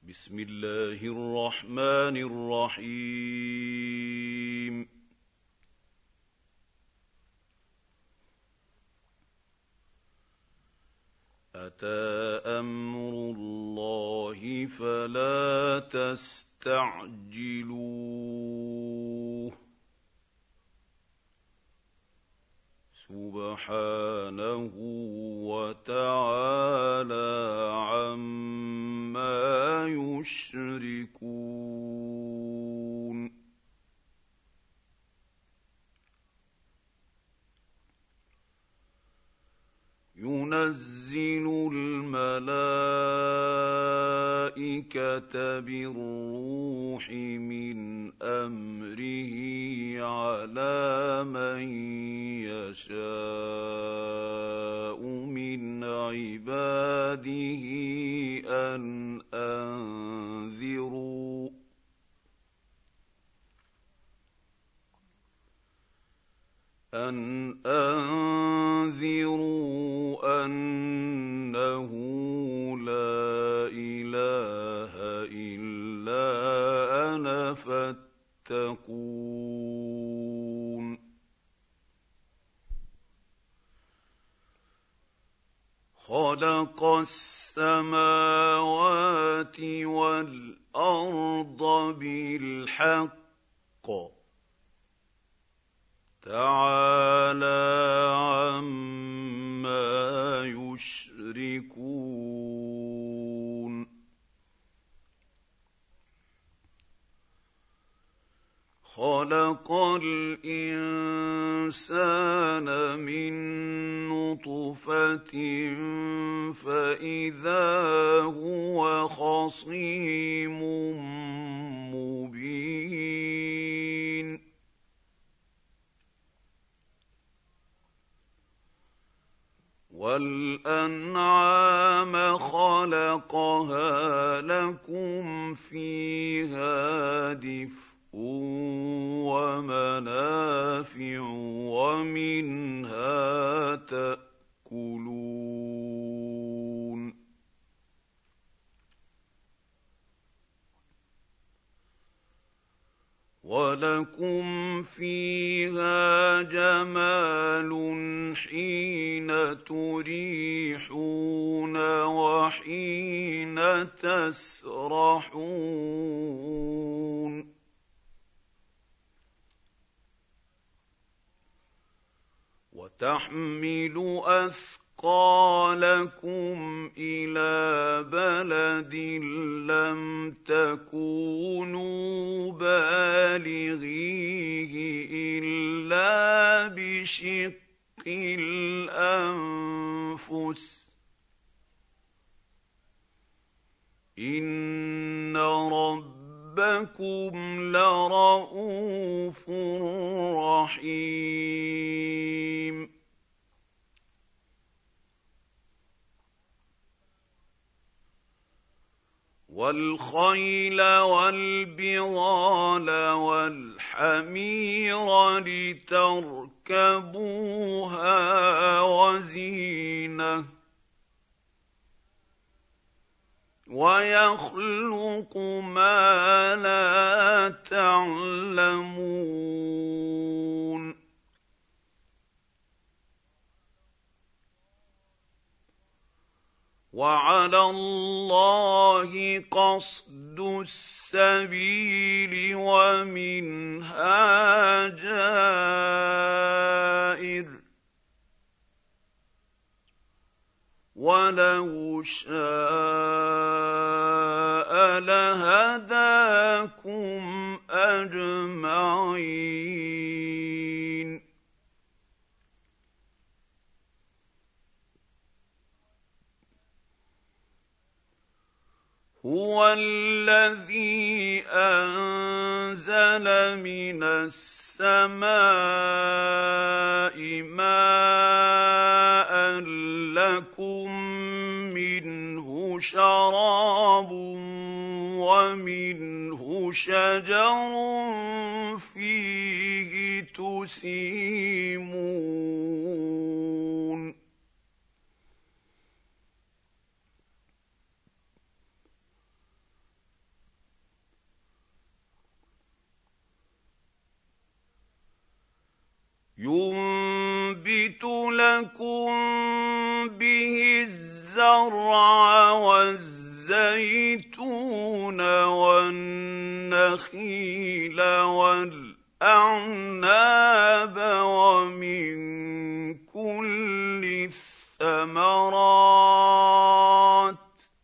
بسم الله الرحمن الرحيم. أتى أمر الله فلا تستعجلوه سبحانه وتعالى عما يشركون. ينزل الملائكة بالروح من أمره على من يشاء من عباده أن أنذروا أنه لا إله إلا أنا فاتقون. خلق السماوات والأرض بالحق تعالى عما يشركون. خلق الإنسان من نطفة فإذا هو خصيم مبين. والأنعام خلقها لكم فيها دفء ومنافع ومنها تأكلون. ولكم فيها جمال حين تريحون وحين تسرحون. وتحمل أثقالكم إلى بلد لم تكونوا بالغيه إلا بشق الأنفس إن ربكم لرءوف رحيم. والخيل والبغال والحمير لتركبوها وزينة ويخلق ما لا تعلمون. وعلى الله قصد السبيل ومنها جائر ولو شاء لهداكم أجمعين. هو الذي أنزل من السماء ماء لكم منه شراب ومنه شجر فيه تسيمون. ينبت لكم به الزرع والزيتون والنخيل والأعناب ومن كل الثمرات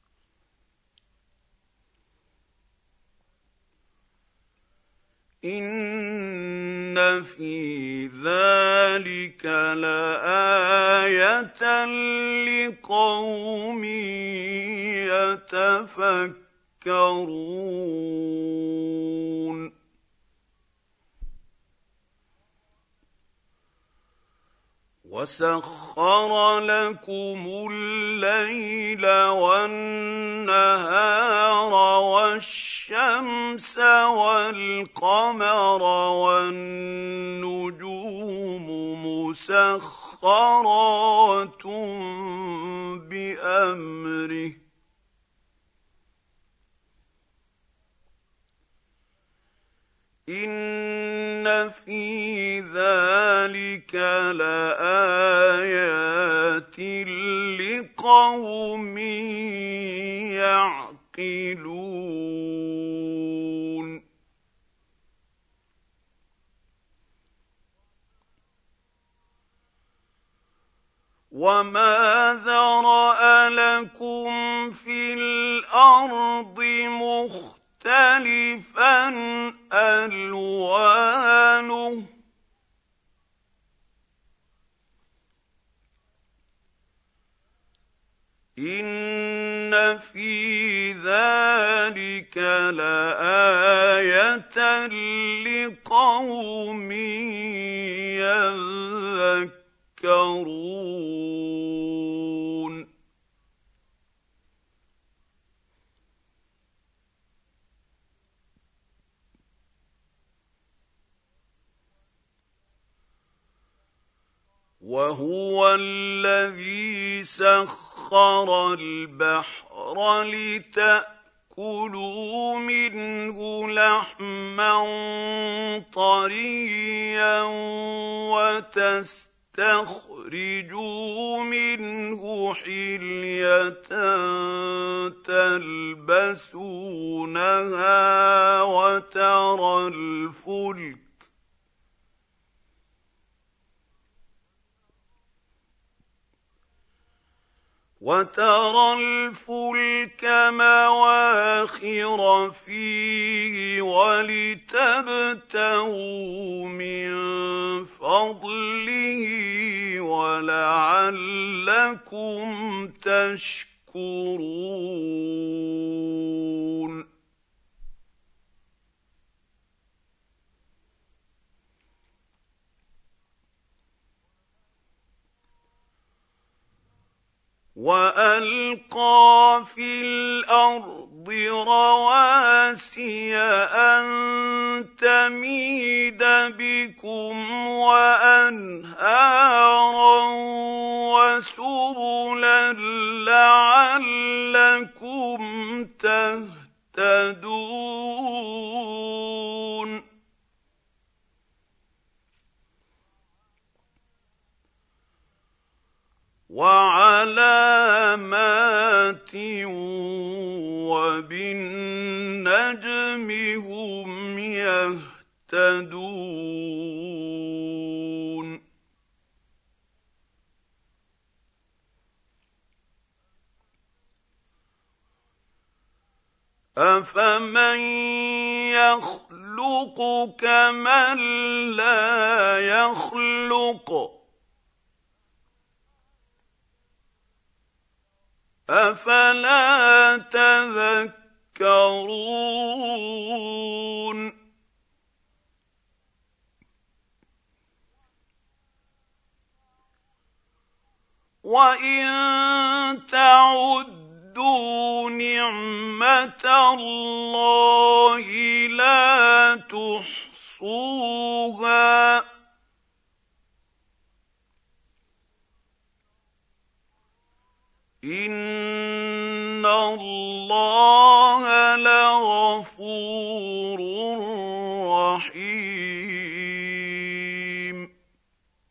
إن في ذلك لآية لقوم يتفكرون وسخر لكم الليل والنهار والشمس والقمر والنجوم مسخرات بأمره إن في ذلك لآيات لقوم يعقلون وما ذرأ لكم في الأرض مختلفا ألوانه إن في ذلك لآية لقوم يذكرون وهو الذي سخر البحر لتأكلوا منه لحما طريا وتستخرجوا منه حلية تلبسونها وترى الفلك مواخر فيه ولتبتغوا من فضله ولعلكم تشكرون وألقى في الأرض رواسي أن تميد بكم وأنهارا وسبلا لعلكم تهتدون وعلامات وبالنجم هم يهتدون أفمن يخلق كمن لا يخلق أفلا تذكرون وإن تعدوا نعمة الله لا تحصوها إن الله لغفور رحيم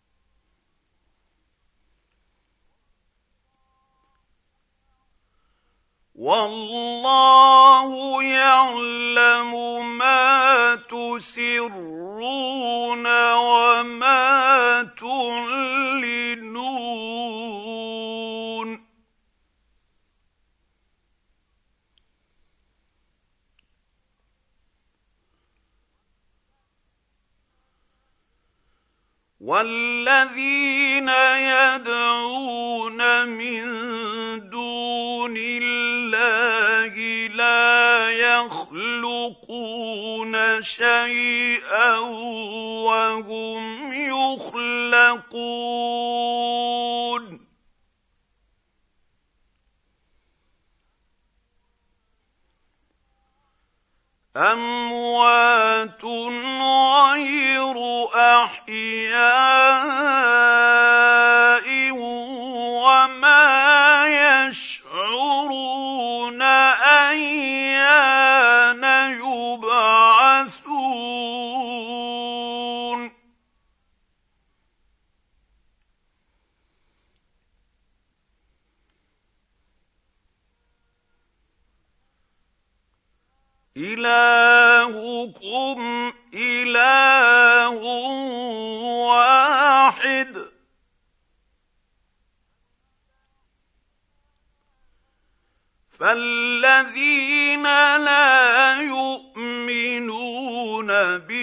والله يعلم ما تسرون وما تعلنون والذين يدعون من دون الله لا يخلقون شيئا وهم يخلقون أموات غير أحياء وما يشعرون أيان يبعثون إلهكم إله واحد فالذين لا يؤمنون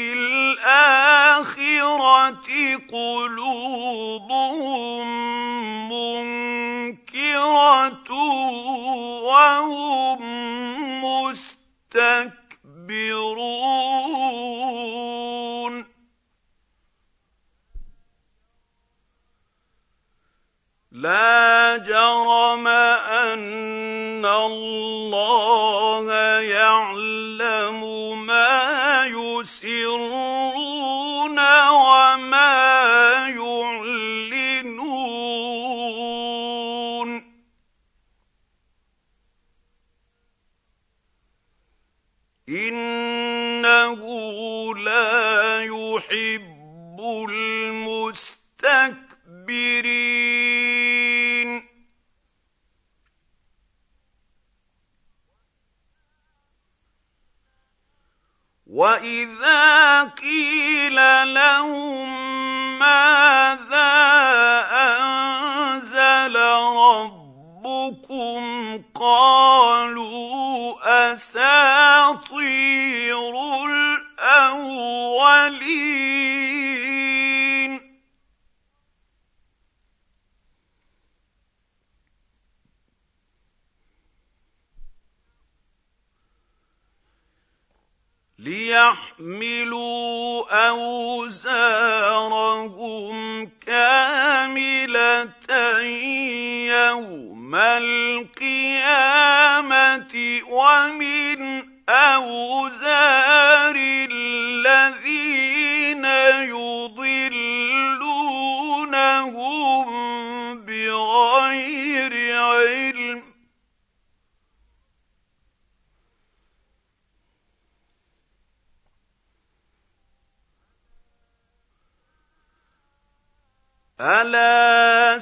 بالآخرة قلوبهم منكرة وهم مستكبرون لا جرم أن الله يعلم ما يسرون وما يعلنون إنه لا يحب المستكبرين وإذا قيل لهم ماذا أنزل ربكم قالوا أساطير الأولين ليحملوا أوزارهم كاملة يوم القيامة ومن أوزار الذين يضلونهم بغير علم ألا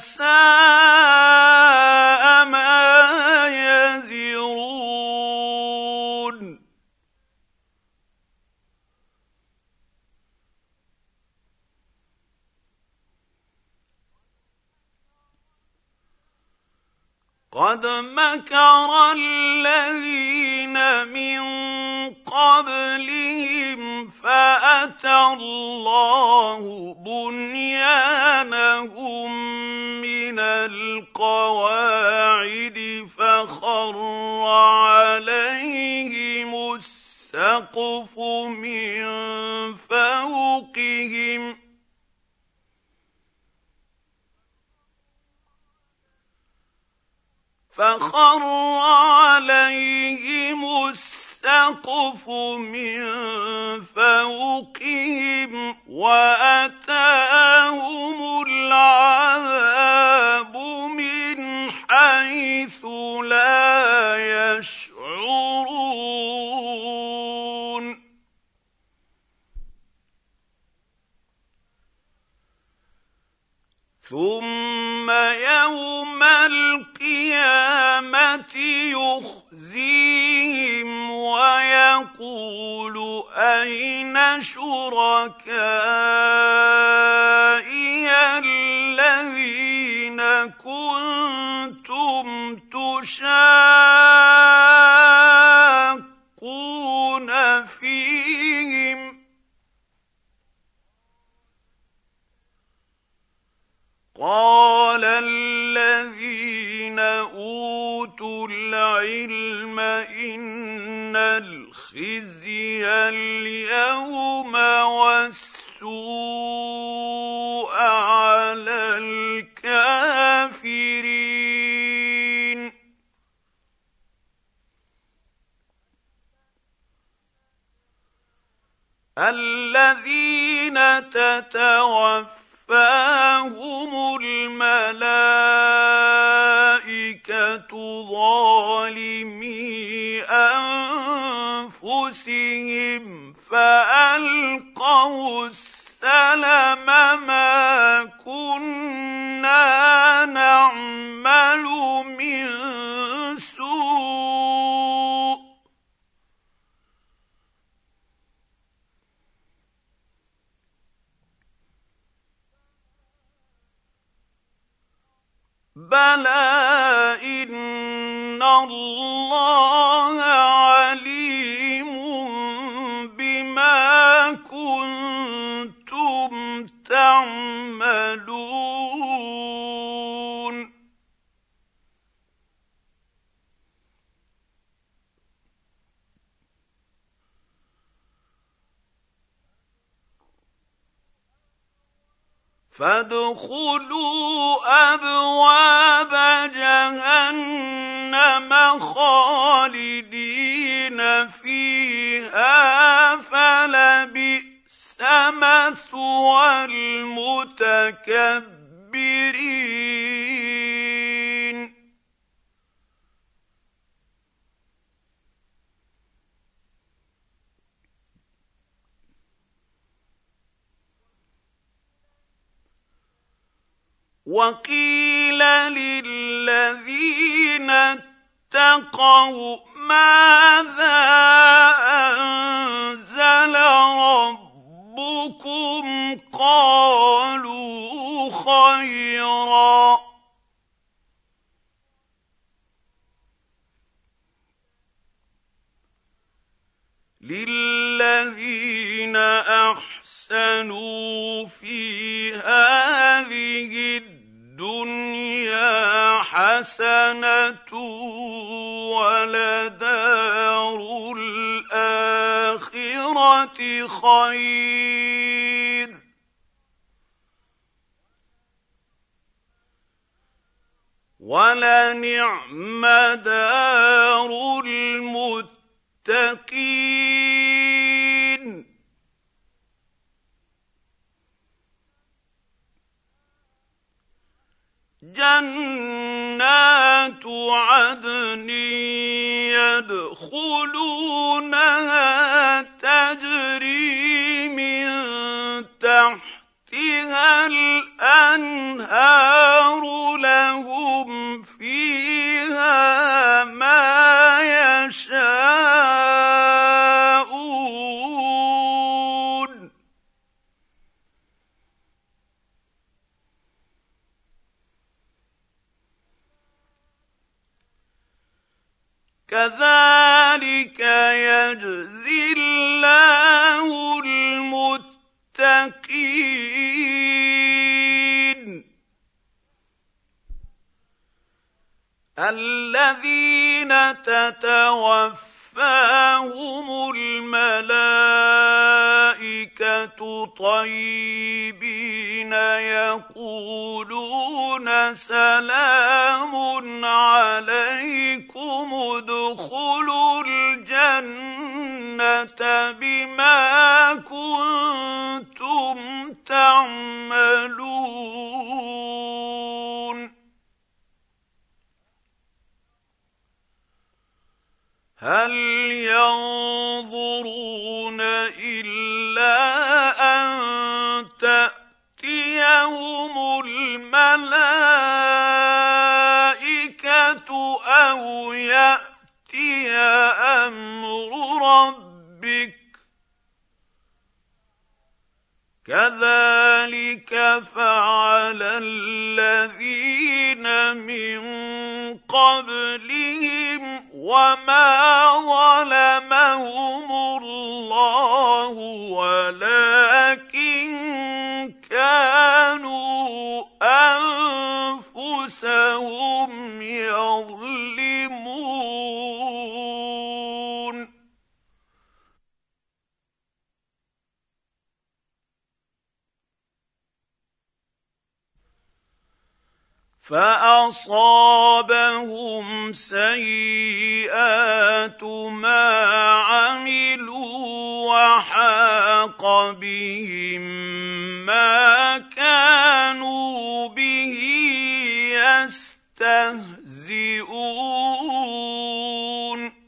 ساء ما يزرون قد مكر الذين من قبلهم فأتى الله بنيانهم من القواعد فخر عليهم السقف من فوقهم السقف من فوقهم وأتاهم العذاب من حيث لا يشعرون ثم يوم القيامة يخزيهم ويقول أين شركائي الذين كنتم تشاقون فيهم قال الذين أوتوا العلم إن الخزي اليوم والسوء على الكافرين الذين تتوفاهم الملائكة ظالمي أنفسهم فألقوا السلم ما كنا نعمل من سوء بلى إن الله عليم بما كنتم تعملون فادخلوا أبواب جهنم خالدين فيها فلبئس مثوى المتكبرين وقيل للذين اتقوا ماذا أنزل ربكم قالوا خيرا للذين أحسنوا في هذه الدنيا حسنة ولدار الآخرة خير ولنعم دار المتقين جنات عدن يدخلونها تجري من تحتها الأنهار لهم فيها ما يشاءون كذلك يجزي الله المتقين الذين تتوفاهم الملائكة طيبين يقولون سلام عليكم ادخلوا الجنة بما كنتم تعملون هل ينظرون إلا أن تأتيهم الملائكة أو يأتي كذلك فعل الذين من قبلهم وما ظلمهم الله ولكن كانوا أنفسهم يظلمون. فأصابهم سيئات ما عملوا وحاق بهم ما كانوا به يستهزئون.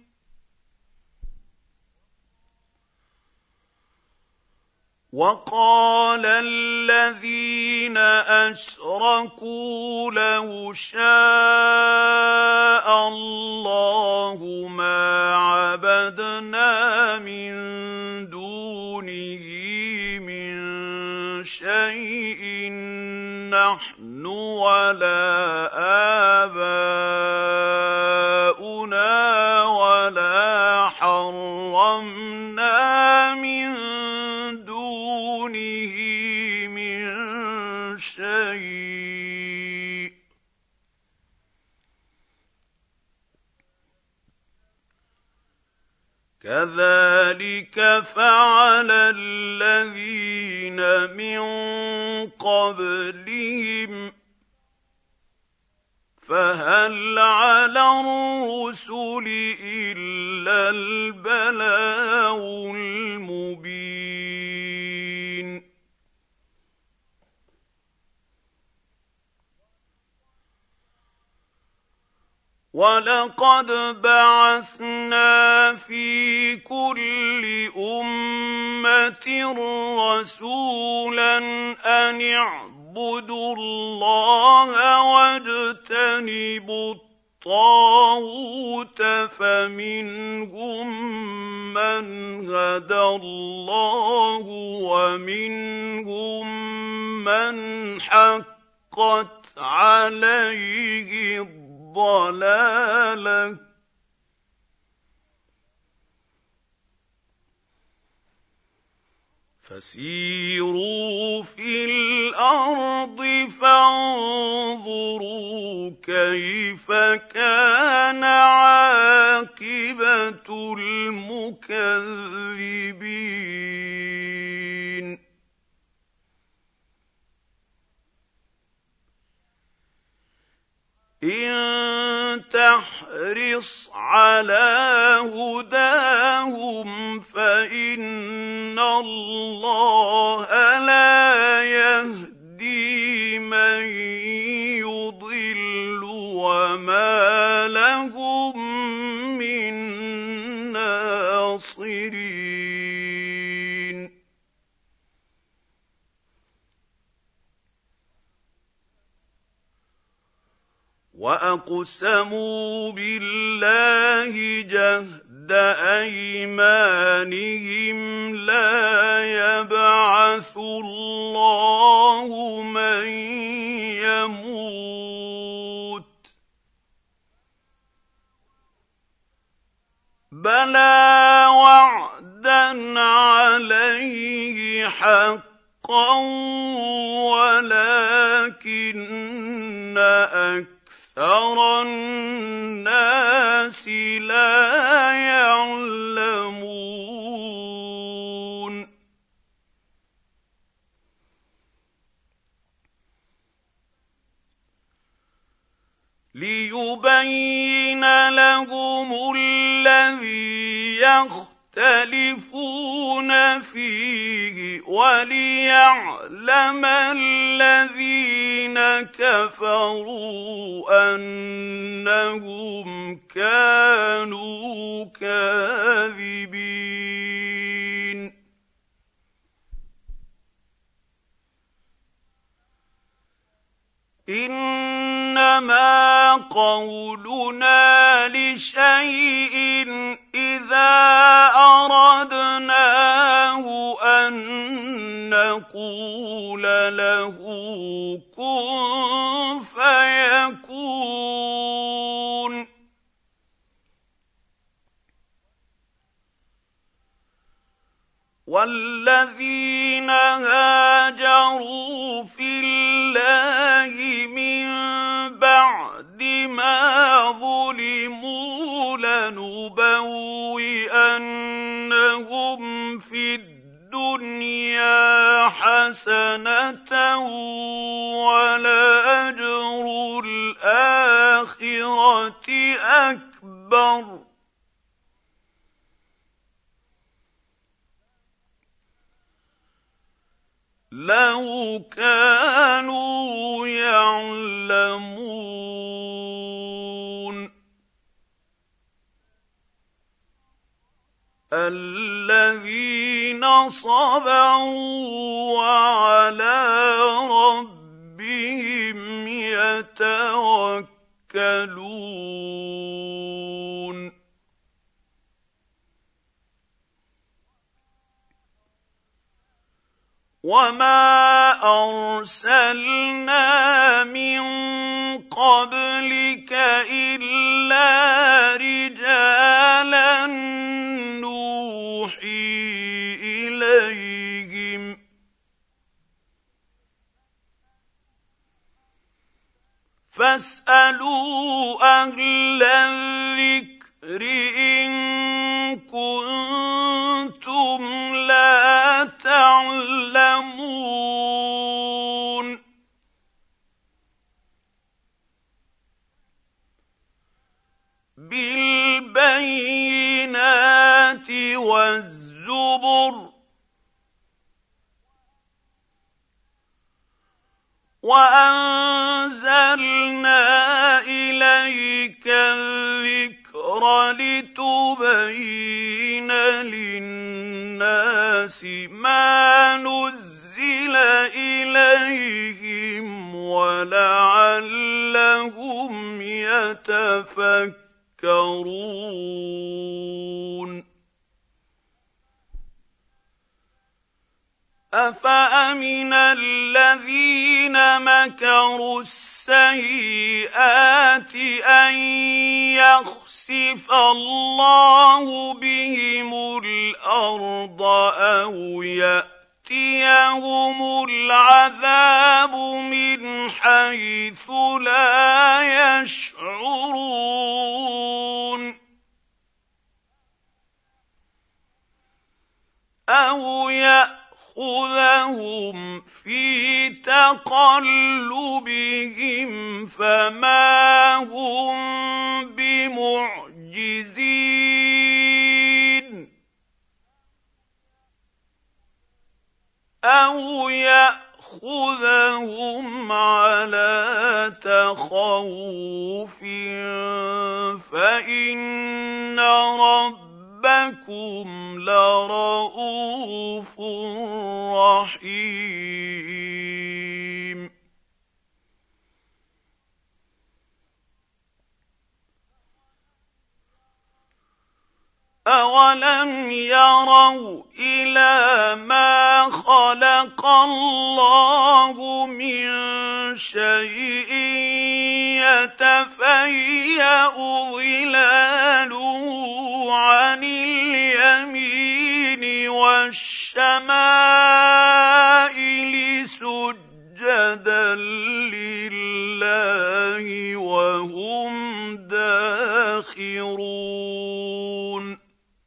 وقال الذين أشركوا لو شاء الله ما عبدنا من دونه من شيء نحن ولا آباؤنا ولا حرمنا من دونه من شيء كذلك فعل الذين من قبلهم فهل على الرسل إلا البلاغ المبين. ولقد بعثنا في كل أمة رسولا أن اعبدوا الله واجتنبوا الطاغوت فمنهم من هدى الله ومنهم من حقت عليه الضلاله فسيروا في الأرض فانظروا كيف كان عاقبة المكذبين. إن تحرص على هداهم فإن الله لا يهدي من يضل وما لهم من ناصرين. وأقسموا بالله جهد أيمانهم لا يبعث الله من يموت بلى وعدا عليه حقا ولكن أكثر الناس لا يعلمون. ليبين لهم الذي يختلفون فيه وليعلم الذين كفروا أنهم كانوا كاذبين. إنما قولنا لشيء إذا أردناه أن نقول والذين هاجروا في الله من بعد ما ظلموا لنبوئنهم في الدنيا حسنة ولأجر الآخرة أكبر لو كانوا يعلمون الذين صبروا وعلى ربهم يتوكلون وما أرسلنا من قبلك إلا رجالا نوحي إليهم فاسألوا أهل الذكر إن كنتم لا تعلمون بالبينات والزبر وأنزلنا إليك الذكر لتبين للناس ما نزل إليهم ولعلهم يتفكرون أفأمن الذين مكروا السيئات أن يخسف الله بهم الأرض أو يأتيهم العذاب من حيث لا يشعرون أو يأخذهم في تقلبهم فما هم بمعجزين أو يأخذهم على تخوف فإن ربكم لرءوف رحيم أولم يروا إلى ما خلق الله من شيء يتفيأ ظلاله عن اليمين والشمائل سجدا لله وهم داخرون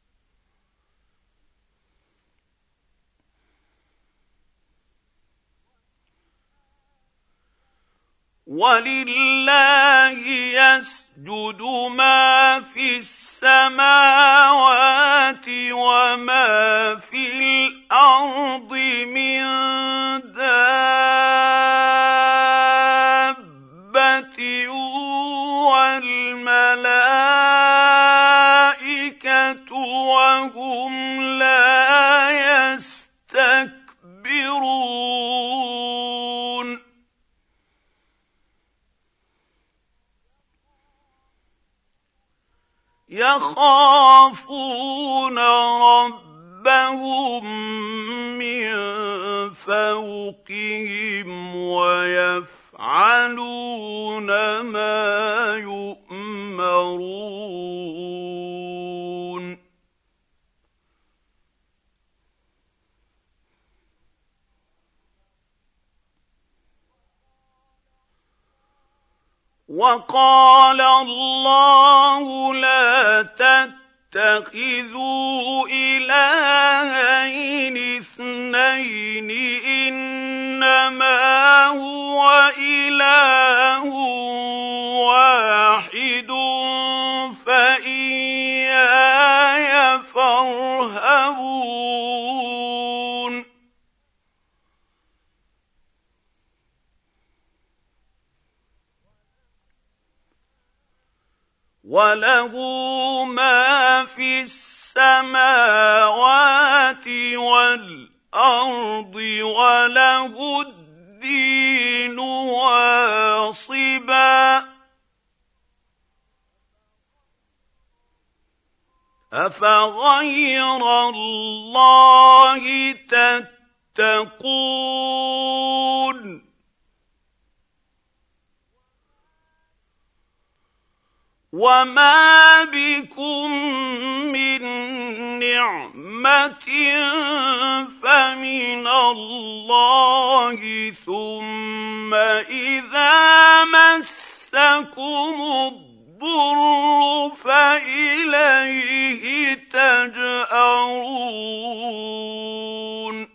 ولله يسجد ما في السماوات وما في الأرض من دابة والملائكة وهم لا يستكبرون يخافون ربهم من فوقهم ويفعلون ما يؤمرون وقال الله لا تتخذوا إلهين اثنين إنما هو إله واحد فإياي فارهبون وله ما في السماوات والأرض وله الدين واصبا أفغير الله تتقون وما بكم من نعمة فمن الله ثم إذا مسكم الضر فإليه تجأرون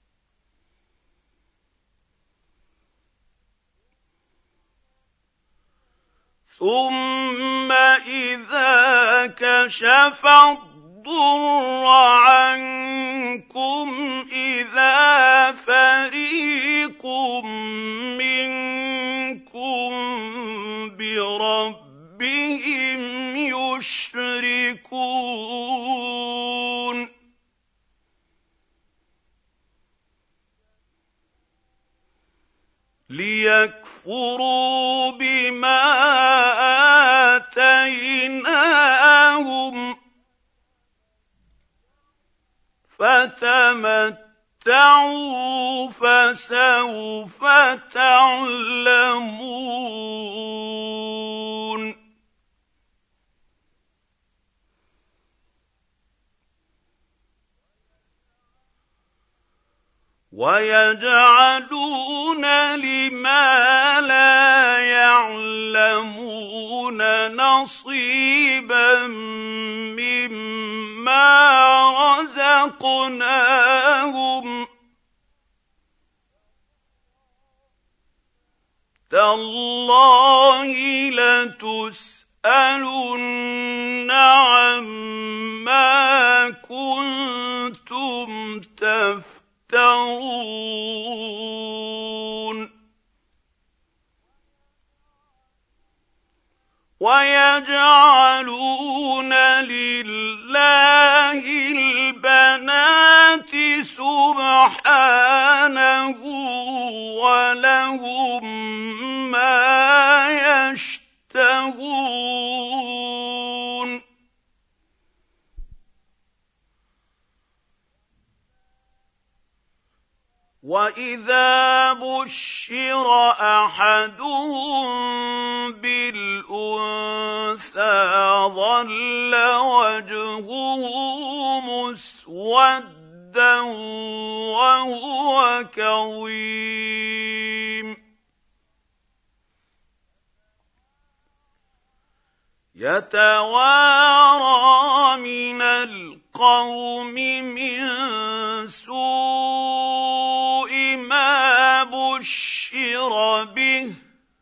ثم إذا كشف الضر عنكم إذا فريق منكم بربهم يشركون ليكفروا بما آتيناهم فتمتعوا فسوف تعلمون ويجعلون لما لا يعلمون نصيبا مما رزقناهم تالله لتسألن عما كنتم تفترون ويجعلون لله البنات سبحانه ولهم ما يشتهون وإذا بشر أحدهم بالأنثى ظل وجهه مسودا وهو كظيم يتوارى من القوم من سوء ما بشر به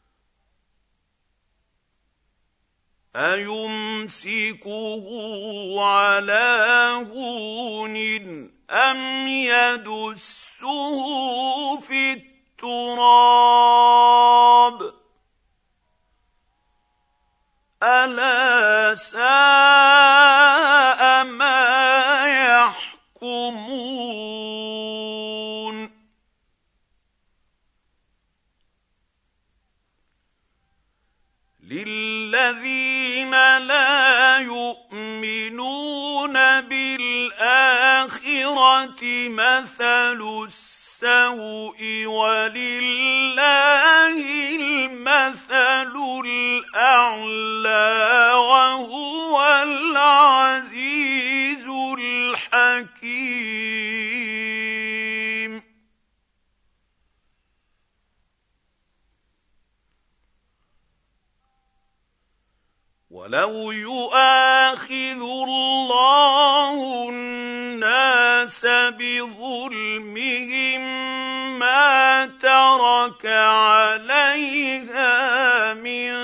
أيمسكه على هون أم يدسه في التراب ألا ساء ما يحكمون للذين لا يؤمنون بالآخرة مثل السوء ولله المثل الأعلى وهو العزيز الحكيم وَلَوْ يُؤَاخِذُ اللَّهُ النَّاسَ بِظُلْمِهِم مَّا تَرَكَ عَلَيْهَا مِن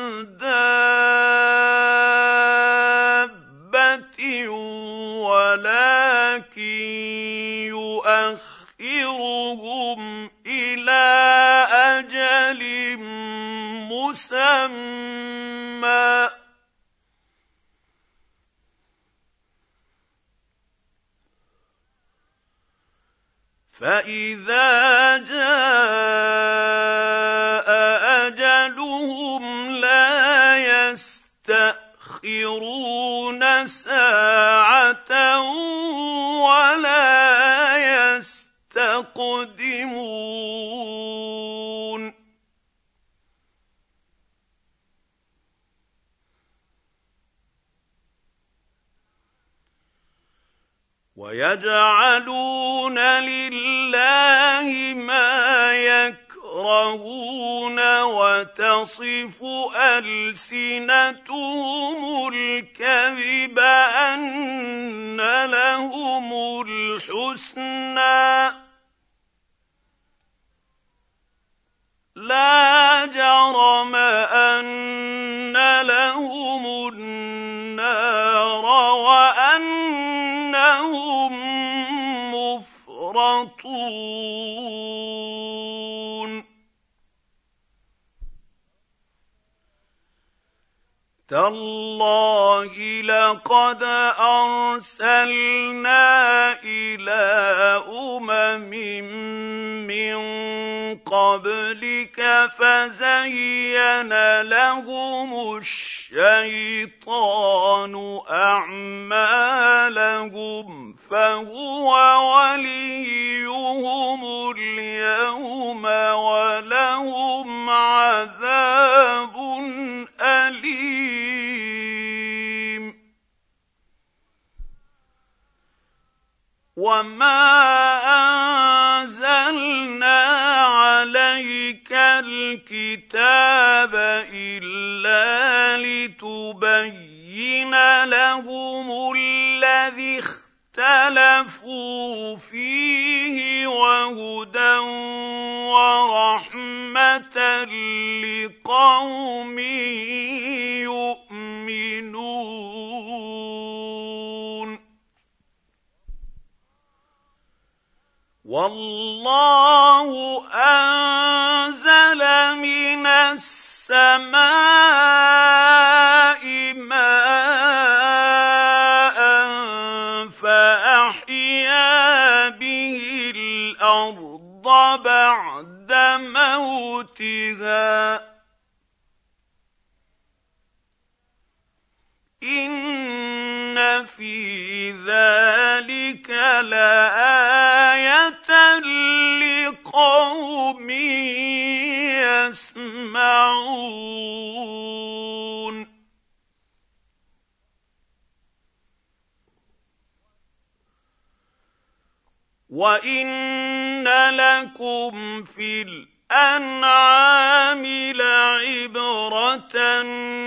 دَابَّةٍ وَلَٰكِن يُؤَخِّرُهُمْ إِلَىٰ أَجَلٍ مُّسَمًّى فَإِذَا جَاءَ أَجَلُهُمْ لَا يَسْتَأْخِرُونَ سَاعَةً وَلَا يَسْتَقْدِمُونَ وَيَجْعَلُونَ لِلَّهِ مَا يَكْرَهُونَ وَتَصِفُ أَلْسِنَتُهُمُ الْكَذِبَ أَنَّ لَهُمُ الْحُسْنَىٰ لَا جَرَمَ أَنَّ لَهُمُ النَّارَ وَأَنَّهُم مُّفْرَطُونَ تَاللَّهِ لَقَدْ أَرْسَلْنَا إِلَىٰ أُمَمٍ مِّن قَبْلِكَ فَزَيَّنَ لَهُمُ الشَّيْطَانُ أَعْمَالَهُمْ فَهُوَ وَلِيُّهُمُ الْيَوْمَ وَلَهُمْ عَذَابٌ أَلِيمٌ وَمَا أَنزَلْنَا عَلَيْكَ الْكِتَابَ إِلَّا لِتُبَيِّنَ لَهُمُ الَّذِي اخْتَلَفُوا فِيهِ وَهُدًى وَرَحْمَةً لِّقَوْمٍ يُؤْمِنُونَ وَاللَّهُ أَنزَلَ مِنَ السَّمَاءِ مَاءً فَأَحْيَا بِهِ الْأَرْضَ بَعْدَ مَوْتِهَا إِنَّ فِي ذَلِكَ لَآيَةً لِّقَوْمٍ يَسْمَعُونَ وَإِنَّ لَكُمْ فِي الْأَنْعَامِ لَعِبْرَةً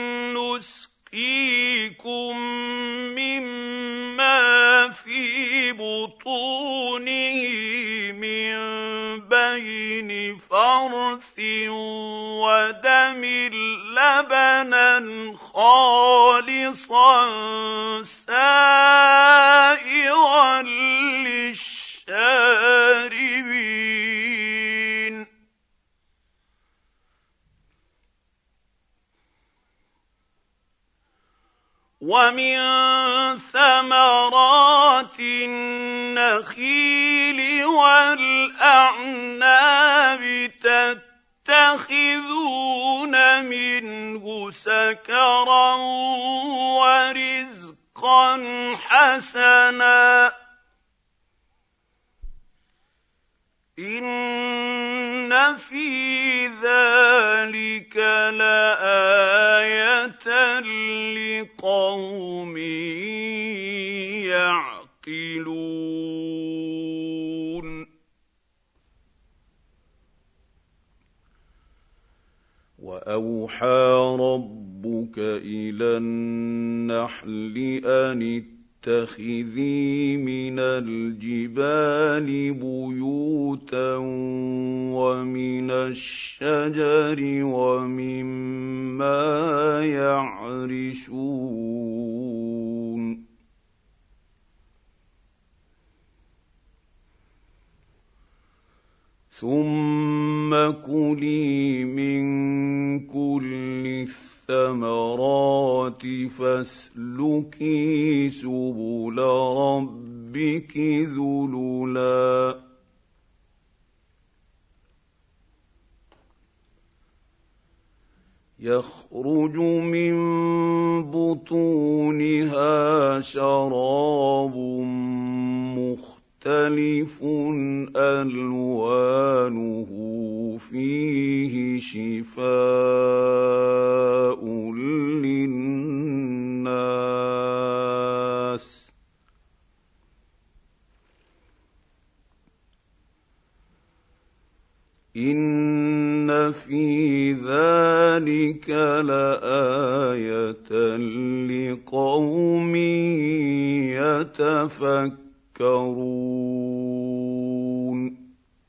نُّسْقِيكُم مِّمَّا فِي بُطُونِهِ مِن بَيْنِ فَرْثٍ وَدَمٍ لَّبَنًا خَالِصًا سَائِغًا لِّلشَّارِبِينَ وَمِن ثَمَرَاتِ النَّخِيلِ وَالْأَعْنَابِ تَتَّخِذُونَ مِنْهُ سَكَرًا وَرِزْقًا حَسَنًا إِنَّ فِي ذَلِكَ لَآيَةً لِّقَوْمٍ يَعْقِلُونَ وَأَوْحَىٰ رَبُّكَ ربك إلى النحل أن اتخذي من الجبال بيوتا ومن الشجر ومما يعرشون ثم كلي من كل الثمرات فاسلكي سبل ربك ذللا يخرج من بطونها شراب مختلف ألوانه فيه شفاء للناس إن في ذلك لآية لقوم يتفكرون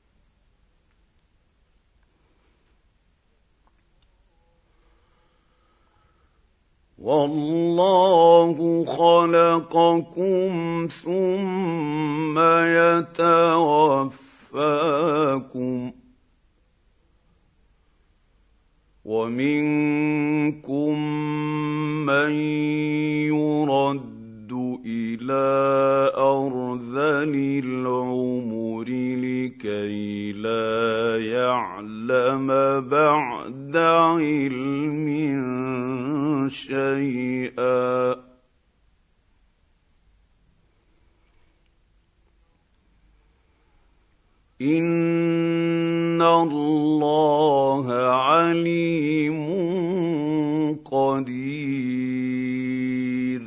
والله خلقكم ثم يتوفاكم ومنكم من يرد إلى أرذل العمر لكي لا يعلم بعد علم شيئا إن الله عليم قدير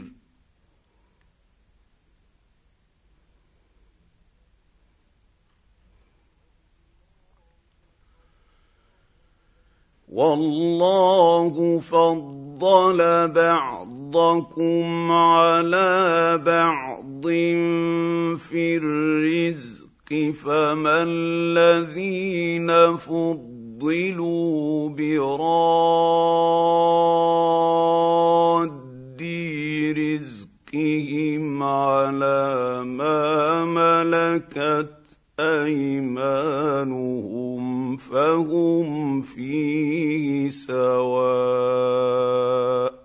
والله فضل بعضكم على بعض في الرزق فما الذين فضلوا براد رزقهم على ما ملكت أيمانهم فهم فيه سواء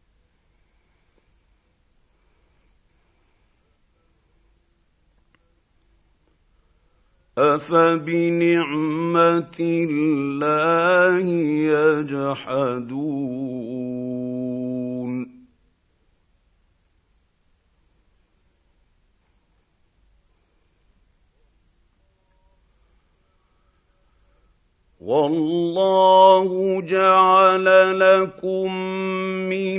أفبنعمة الله يجحدون والله جعل لكم من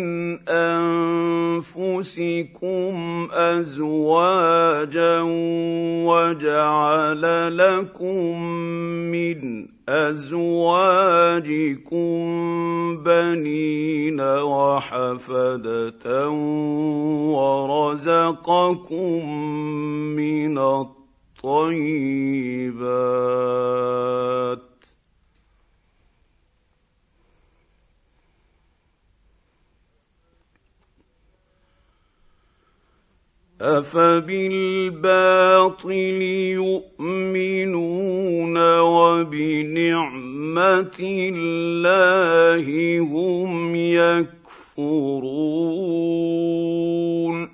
أنفسكم أزواجا وجعل لكم من أزواجكم بنين وحفدة ورزقكم من الطيبات أفبالباطل يؤمنون وبنعمة الله هم يكفرون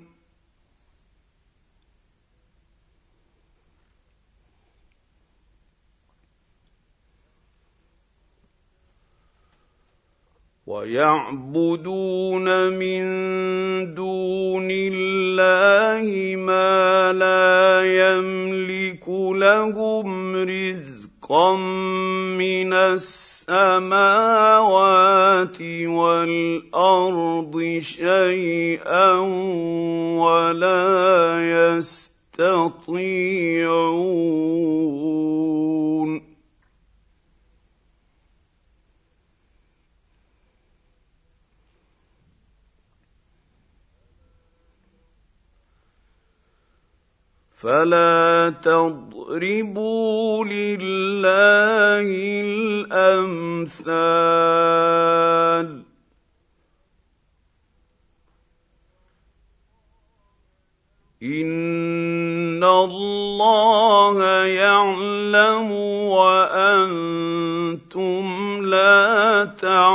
ويعبدون من دون الله ما لا يملك لهم رزقا من السماوات والأرض شيئا ولا يستطيعون فلا تضربوا لله الامثال ان الله يعلم وانتم لا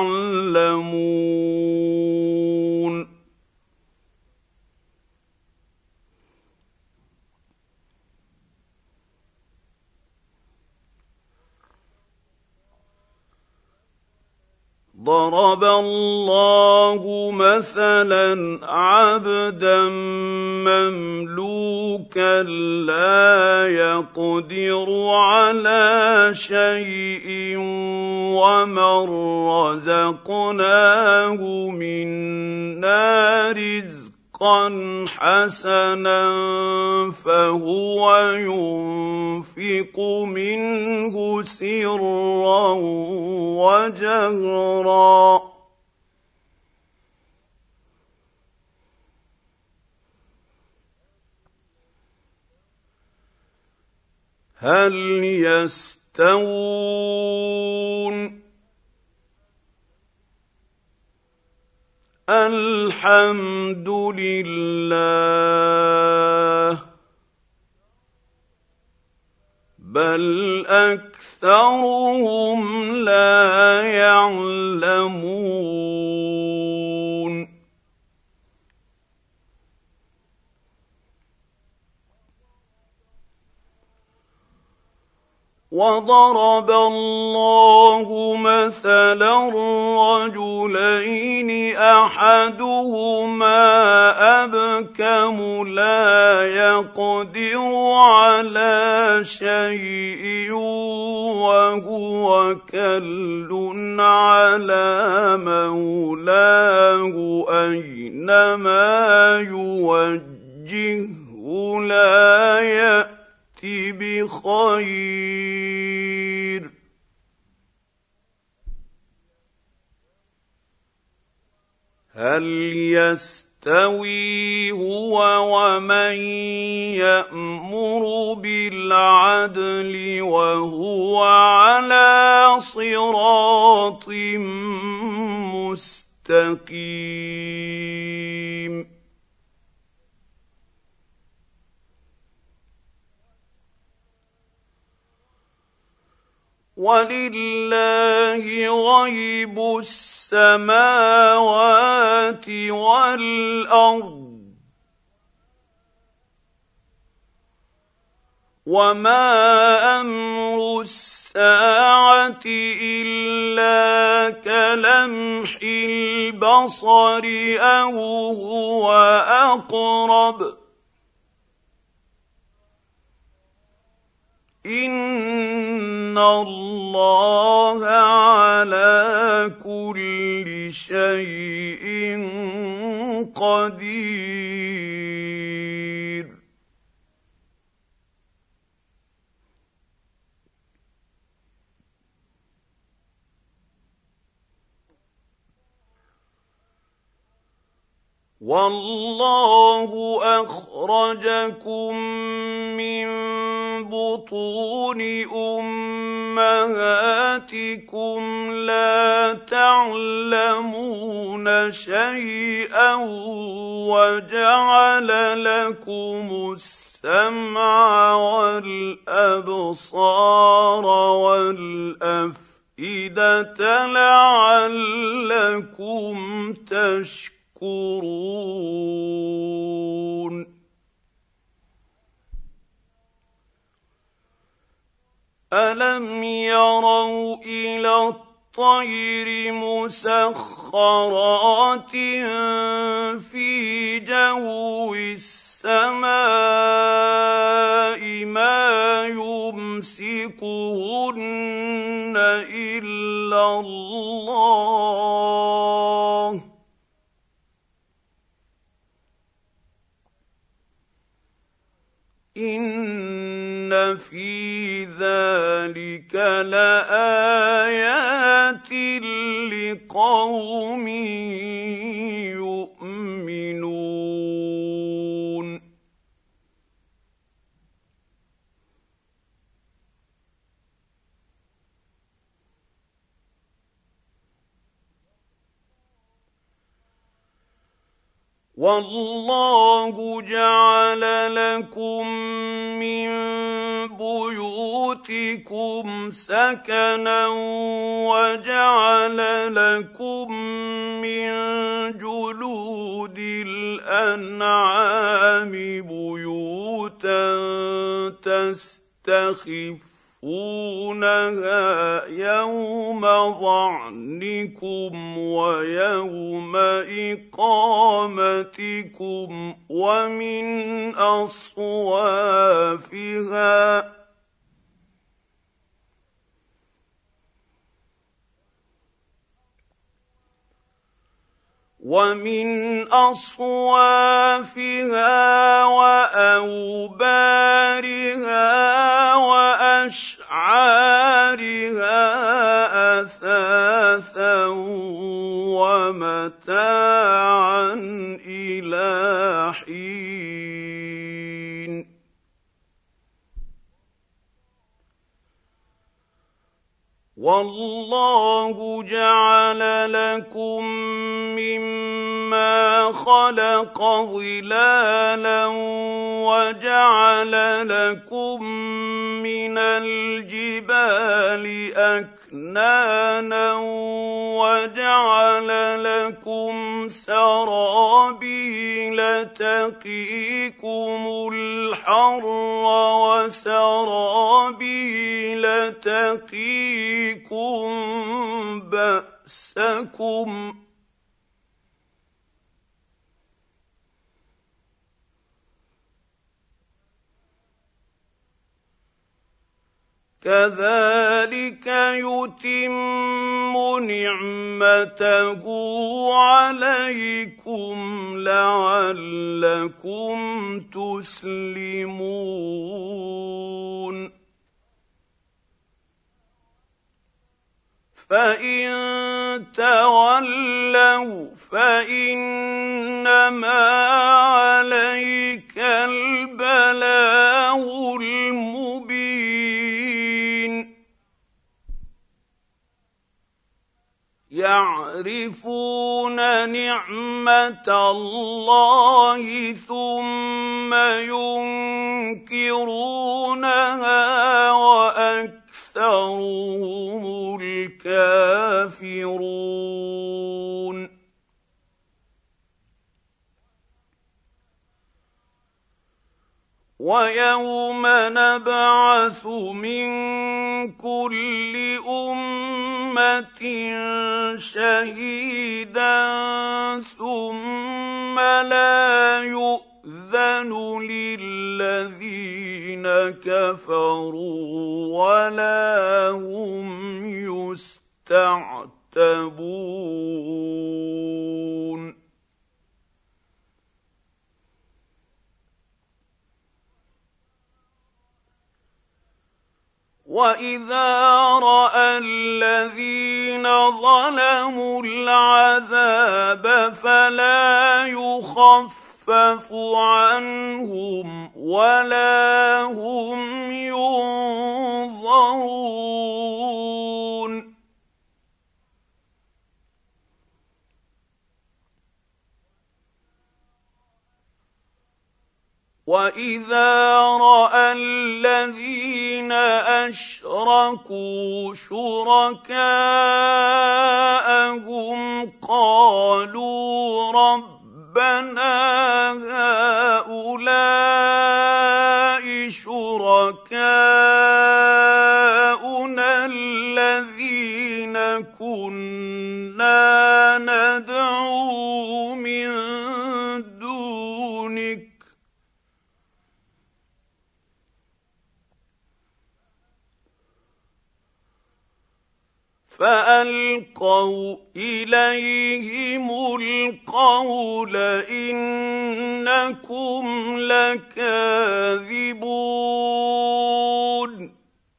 تعلمون ضرب الله مثلا عبدا مملوكا لا يقدر على شيء ومن رزقناه منا رزقا حسنا فهو ينفق منه سرا وجهرا هل يستوون الحمد لله بل اكثرهم لا يعلمون وضرب الله مثلا رجلين احدهما ابكم لا يقدر على شيء وهو كل على مولاه اينما يوجهه لا يأتي بخير هل يستوي هو ومن يأمر بالعدل وهو على صراط مستقيم ولله غيب السماوات والارض وما امر الساعه الا كلمح البصر او هو اقرب إن الله على كل شيء قدير والله أخرجكم من بطون أمهاتكم لا تعلمون شيئا وجعل لكم السمع والأبصار والأفئدة لعلكم تشكرون ألم يروا إلى الطير مسخرات في جو السماء ما يمسكهن إلا الله إن في ذلك لآيات لقوم يؤمنون والله جعل لكم من بيوتكم سكنا وجعل لكم من جلود الأنعام بيوتا تستخفونها يوم ظعنكم ويوم إقامتكم ومن أصوافها وأوبارها وأشعارها أثاثا ومتاعا إلى حين. والله جعل لكم مما خلق ظلالا وجعل لكم من الجبال أكنانا وجعل لكم سرابيل تقيكم الحر وسرابيل تقيكم بأسكم كذلك يتم نعمته عليكم لعلكم تسلمون. فإن تولوا فإنما عليك البلاغ المبين. يعرفون نعمة الله ثم ينكرونها وأكثرهم الكافرون. ويوم نبعث من كل أمة شهيدا ثم لا يؤذن للذين كفروا ولا هم يستعتبون. وَإِذَا رَأَى الَّذِينَ ظَلَمُوا الْعَذَابَ فَلَا يُخَفَّفُ عَنْهُمْ وَلَا هُمْ يُنظَرُونَ. وَإِذَا رَأَى الَّذِينَ أَشْرَكُوا شُرَكَاءَهُمْ قَالُوا رَبَّنَا هَؤُلَاءِ شُرَكَاؤُنَا الَّذِينَ كُنَّا نَدْعُو مِن دُونِكَ فألقوا إليهم القول إنكم لكاذبون.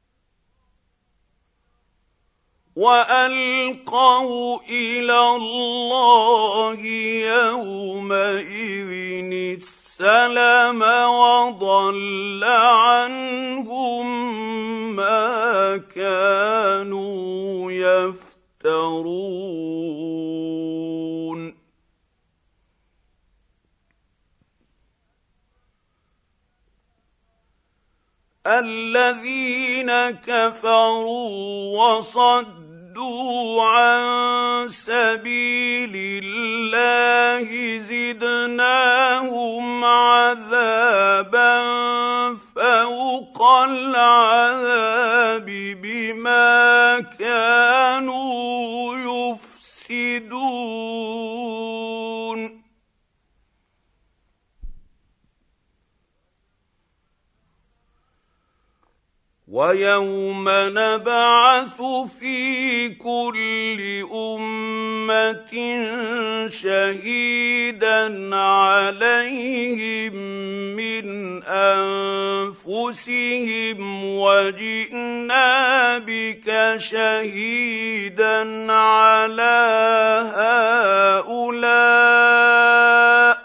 وألقوا إلى الله يومئذ السلم وضل عنهم ما كانوا يفترون. الذين كفروا وصدوا عن سبيل الله زدناهم عذابا فوق العذاب بما كانوا يفسدون. ويوم نبعث في كل أمة شهيدا عليهم من أنفسهم وجئنا بك شهيدا على هؤلاء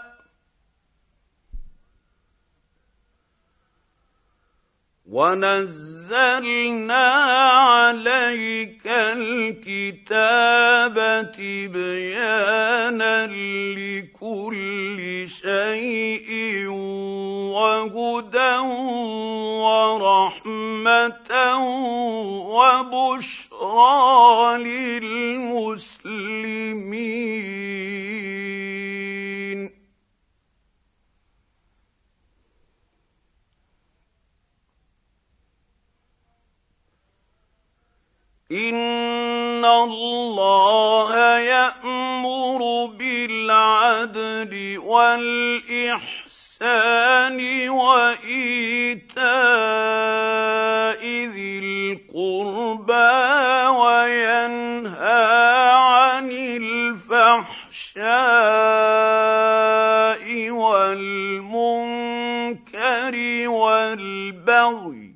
ونزلنا عليك الكتاب تبيانا لكل شيء وهدى ورحمة وبشرى للمسلمين. إن الله يأمر بالعدل والإحسان وإيتاء ذي القربى وينهى عن الفحشاء والمنكر والبغي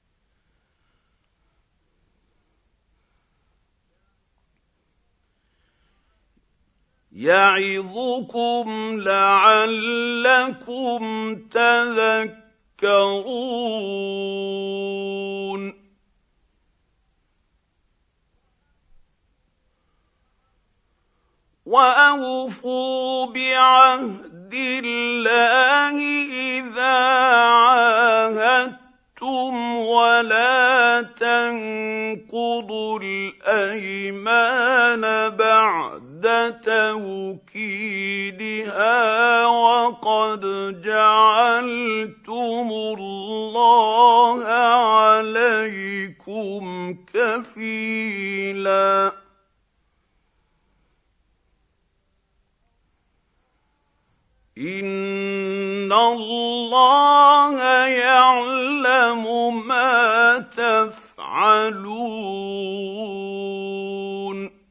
يعظكم لعلكم تذكرون. وأوفوا بعهد الله إذا عاهدتم ولا تنقضوا الأيمان بعد توكيدها وقد جعلتم الله عليكم كفيلا. إن الله يعلم ما تفعلون.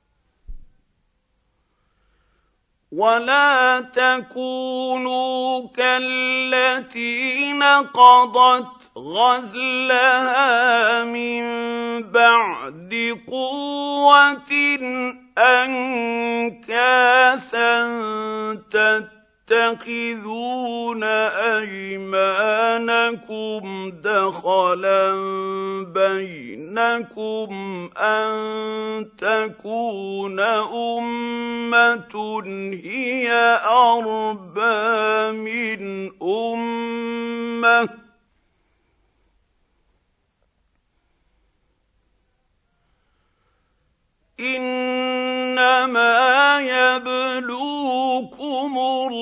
ولا تكونوا كالتي نقضت غزلها من بعد قوة أنكاثا تتخذون أيمانكم دخلا بينكم أن تكون أمة هي أربى من أمة إنما يبلوكم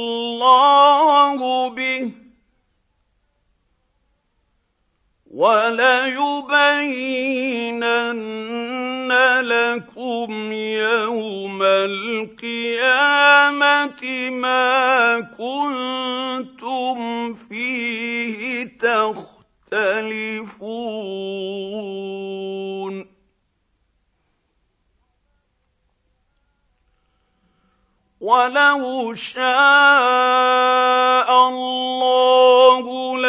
الله به وليبينن لكم يوم القيامة ما كنتم فيه تختلفون. ولو شاء الله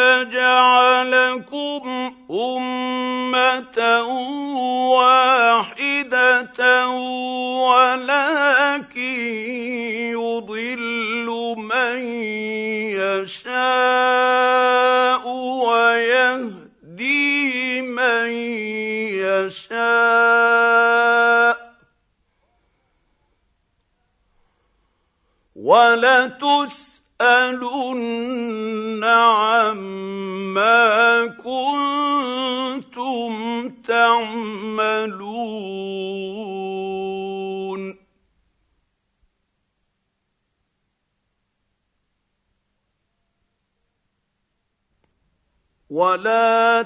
لجعلكم أمة واحدة ولكن يضل من يشاء ويهدي من يشاء ولتسألن عما كنتم تعملون. ولا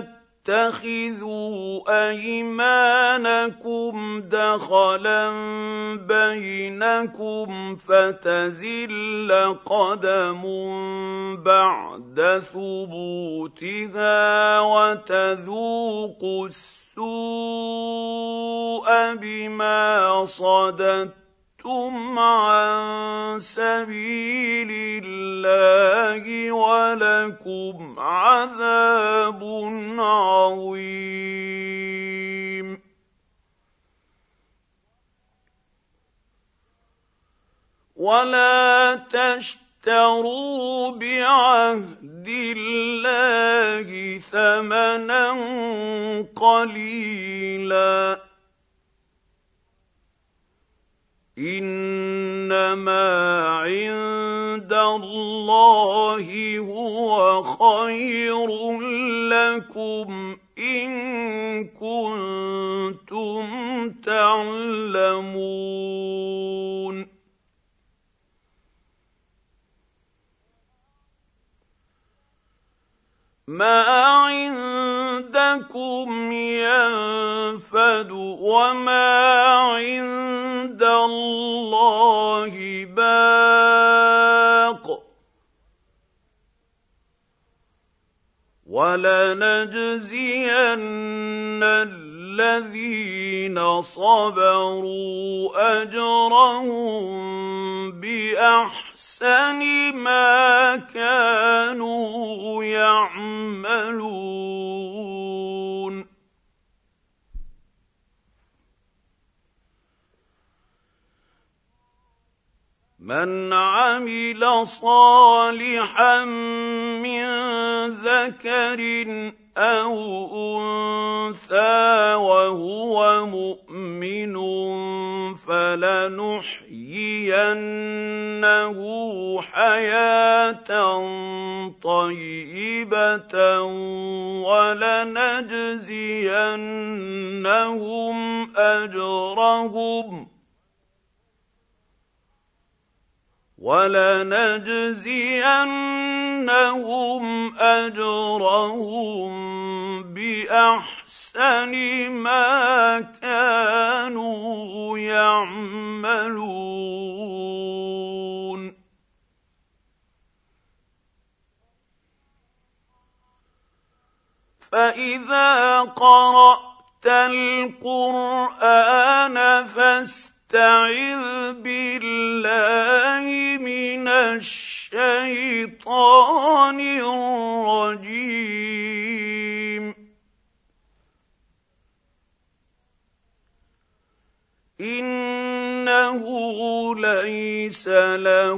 تتخذوا ايمانكم دخلا بينكم فتزل قدم بعد ثبوتها وتذوقوا السوء بما صددتم عن سبيل الله ولكم عذاب عظيم. ولا تشتروا بعهد الله ثمنا قليلا إنما عند الله هو خير لكم إن كنتم تعلمون. ما عندكم ينفد وما عند الله باق ولنجزين الذين صبروا أجرهم بأحسن ما كانوا يعملون. من عمل صالحا من ذكر أو أنثى وهو مؤمن فلنحيينه حياة طيبة ولنجزينهم أجرهم بأحسن ما كانوا يعملون. فإذا قرأت القرآن فاستعذ بالله من الشيطان الرجيم. إنه ليس له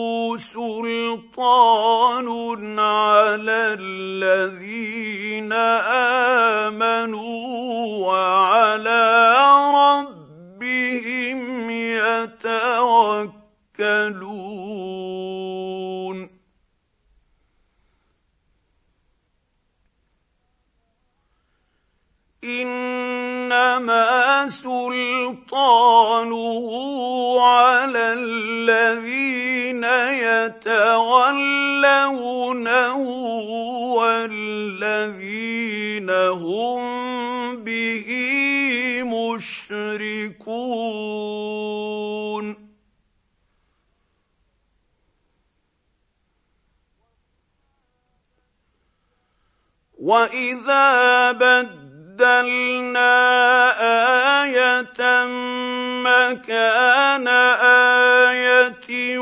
سلطان على الذين آمنوا وعلى ربهم يتوكلون. إنما سلطانه على الذين يتولونه والذين هم به مشركون. وإذا بدلنا آية مكان آية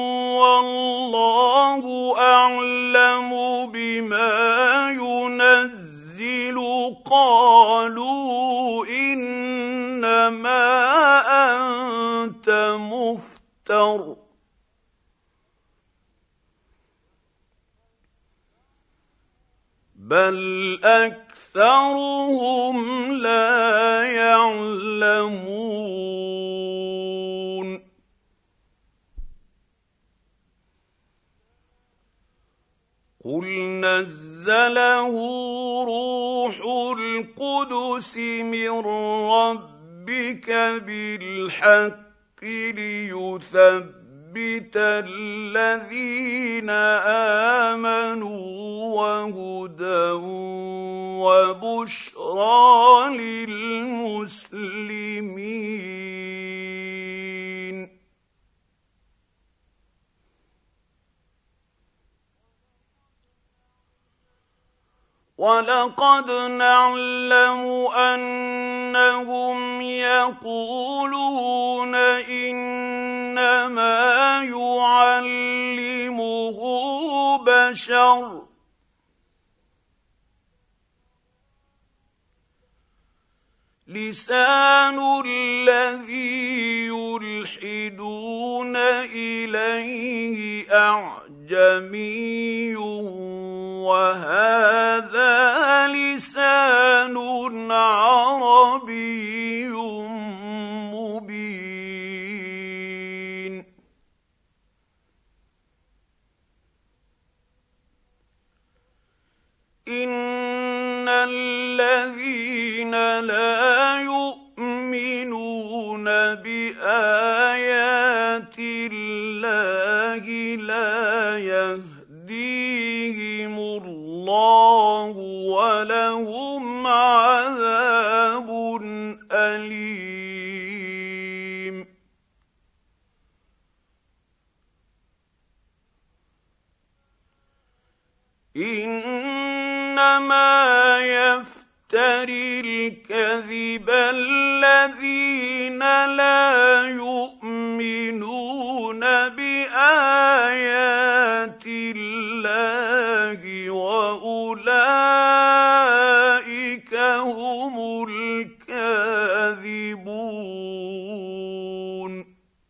والله أعلم بما ينزل قالوا إنما أنت مفتر بل أكثرهم لا يعلمون. قل نزل نزله روح القدس من ربك بالحق ليثبت الذين آمنوا وهدى وبشرى للمسلمين. ولقد نعلم أنهم يقولون إنما يعلمه بشر لسان الذي يلحدون إليه أعجمي وهذا لسان عربي مبين. إن الذين لا يؤمنون بآيات الله لا يهديهم الله ولهم عذاب أليم. إنما يفتري الكذب الذين لا يؤمنون بآيات الله وأولئك هم الكاذبون.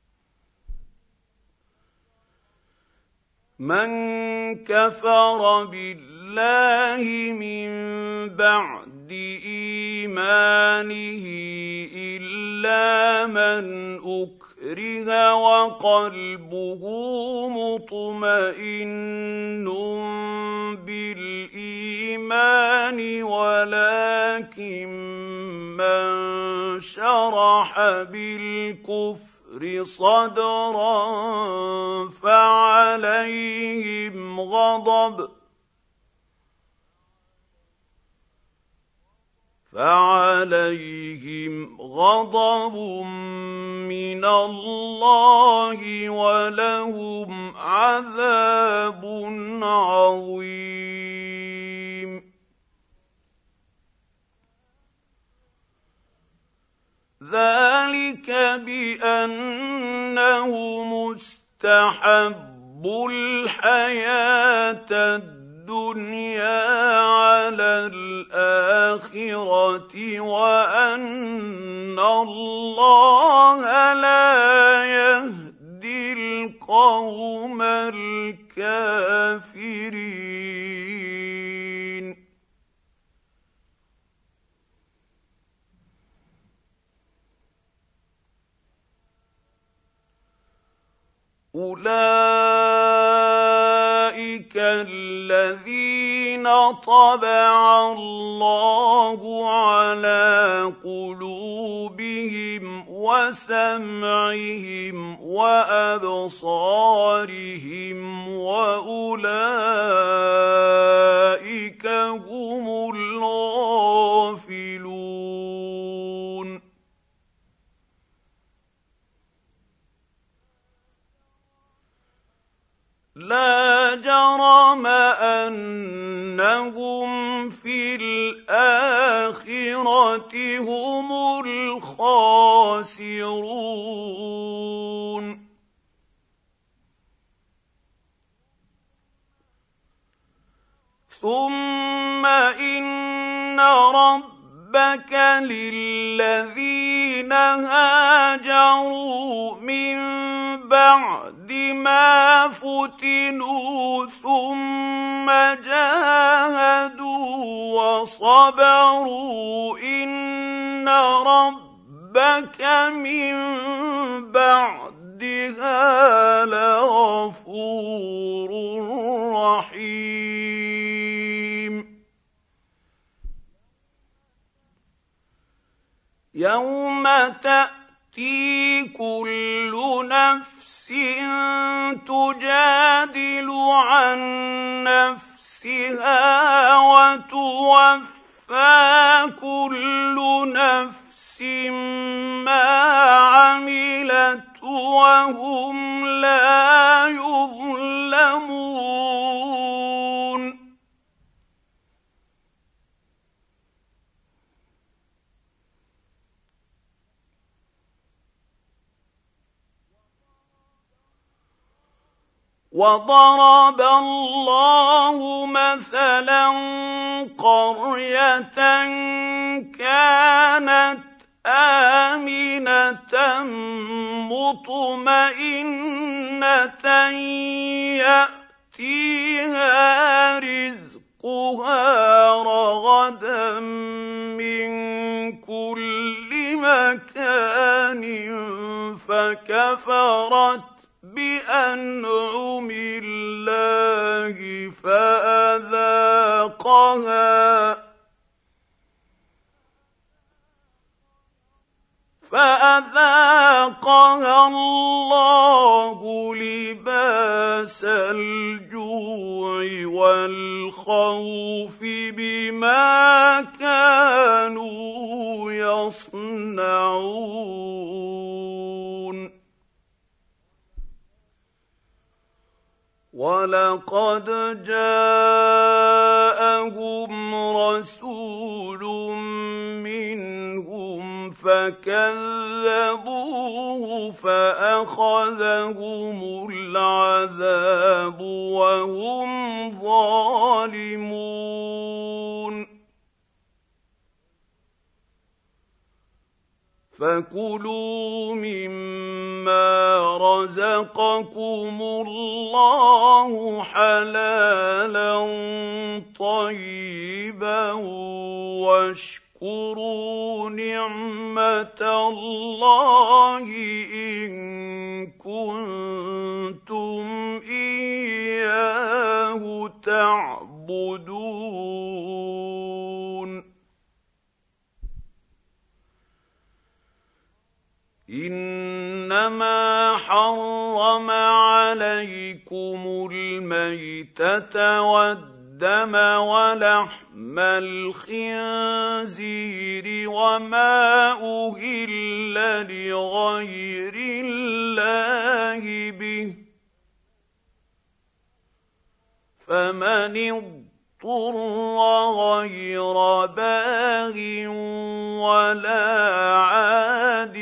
من كفر بالله من بعد إيمانه إلا من أكره وقلبه مطمئن بالإيمان ولكن من شرح بالكفر صدرا فعليهم غضب من الله ولهم عذاب عظيم. ذلك بأنه مستحب الحياة الدنيا على الآخرة وأن الله لا يهدي القوم الكافرين. أولئك الذين طبع الله على قلوبهم وسمعهم وأبصارهم وأولئك هم الغافلون. لا جرم أنهم في الآخرة هم الخاسرون. ثم إن ربك للذين هاجروا من بعد ما فتنوا ثم جاهدوا وصبروا إن ربك من بعدها لغفور رحيم. يوم تأتي كل نفس تجادل عن نفسها وتوفى كل نفس ما عملت وهم لا يظلمون. وضرب الله مثلا قرية كانت آمنة مطمئنة يأتيها رزقها رغدا من كل مكان فكفرت بأنعم الله فأذاقها الله لباس الجوع والخوف بما كانوا يصنعون. ولقد جاءهم رسول منهم فكذبوه فأخذهم العذاب وهم ظالمون. فكلوا مما رزقكم الله حلالا طيبا واشكروا نعمة الله إن كنتم إياه تعبدون. إنما حرم عليكم الميتة والدم ولحم الخنزير وما أهل لغير الله به فمن اضطر غير باغ ولا عاد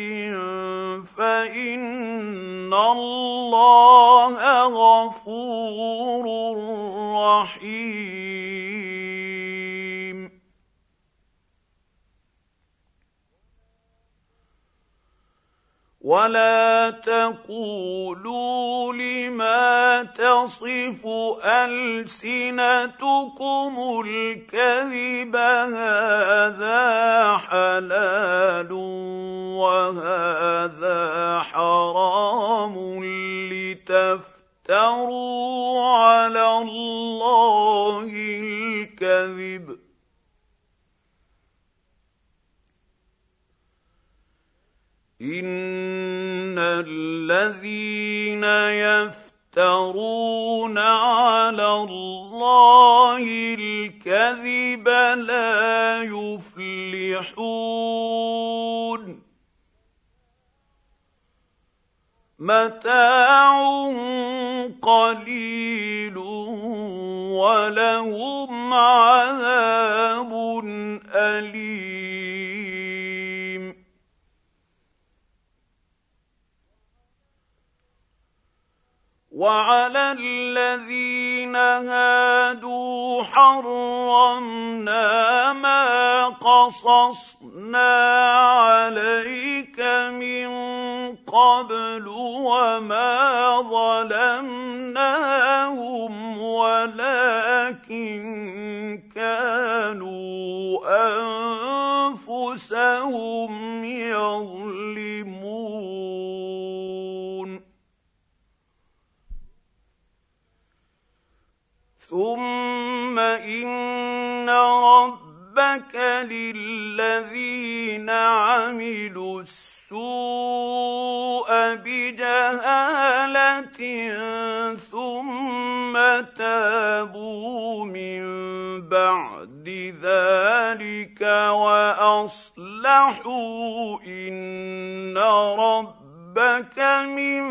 فإن الله غفور رحيم. ولا تقولوا لما تصف ألسنتكم الكذب هذا حلال وهذا حرام لتفتروا على الله الكذب إن الذين يفترون على الله الكذب لا يفلحون. متاع قليل ولهم عذاب أليم. وعلى الذين هادوا حرمنا ما قصصنا عليك من قبل وما ظلمناهم ولكن كانوا أنفسهم يظلمون. ثم إن ربك للذين عملوا السوء بجهالة ثم تابوا من بعد ذلك وأصلحوا إن ربك من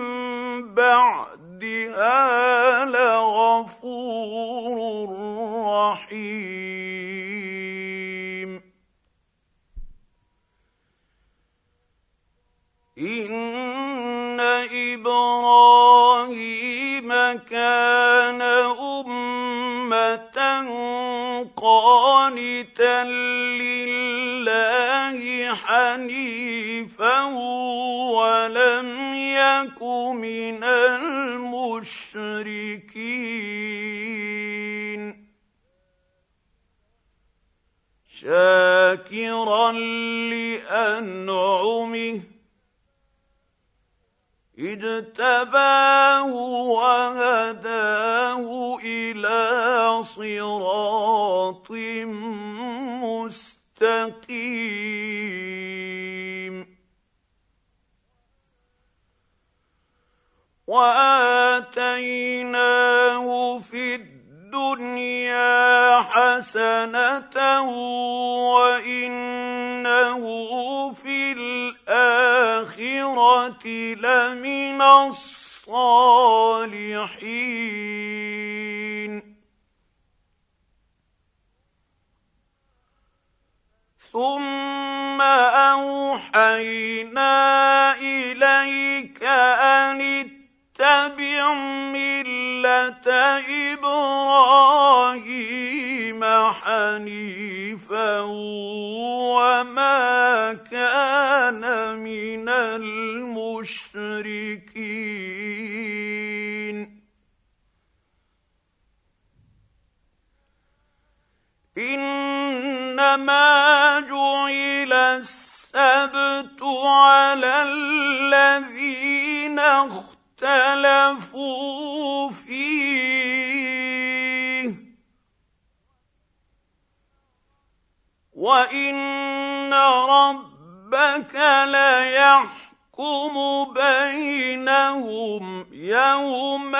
بعدها لغفور رحيم. إن إبراهيم كان أمة قانتا لله حنيفا ولم يك من المشركين شاكرا لأنعمه اجتباه وهداه إلى صراط مستقيم وآتيناه في الدنيا حسنة وإنه في الآخرة لمن الصالحين. ثم أوحينا إليك أن اتبع ملة إبراهيم حنيفا وما كان من المشركين. إنما جعل السبت على الذين اختلفوا فيه وإن ربك ليحكم بينهم يوم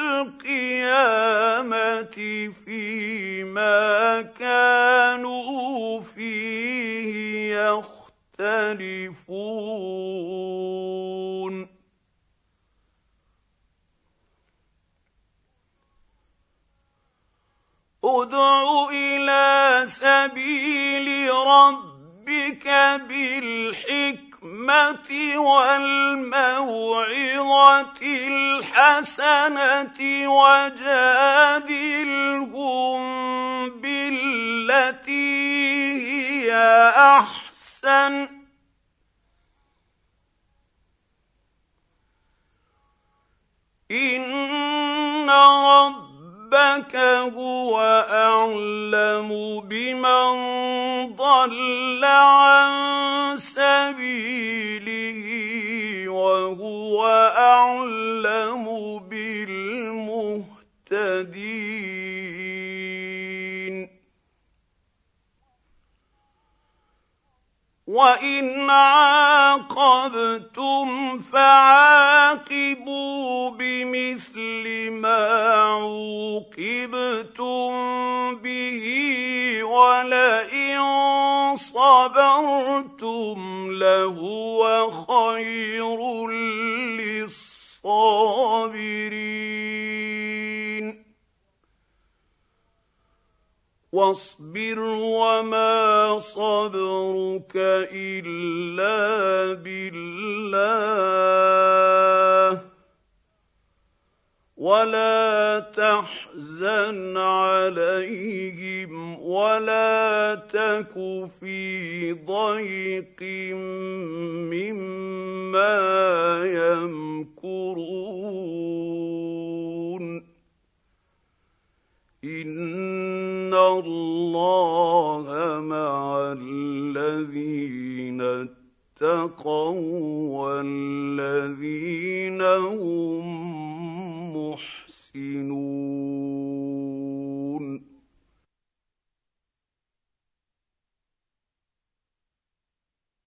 القيامة فيما كانوا فيه يختلفون. ادع إلى سبيل ربك بالحكمة والموعظة الحسنة وجادلهم بالتي هي أحسن إن ربك هو أعلم بمن ضل عن سبيله وهو أعلم بالمهتدين. وإن عاقبتم فعاقبوا بمثل ما عوقبتم به ولئن صبرتم لهو خير للصابرين. واصبر وما صبرك إلا بالله ولا تحزن عليهم ولا تك في ضيق مما يمكرون. إن الله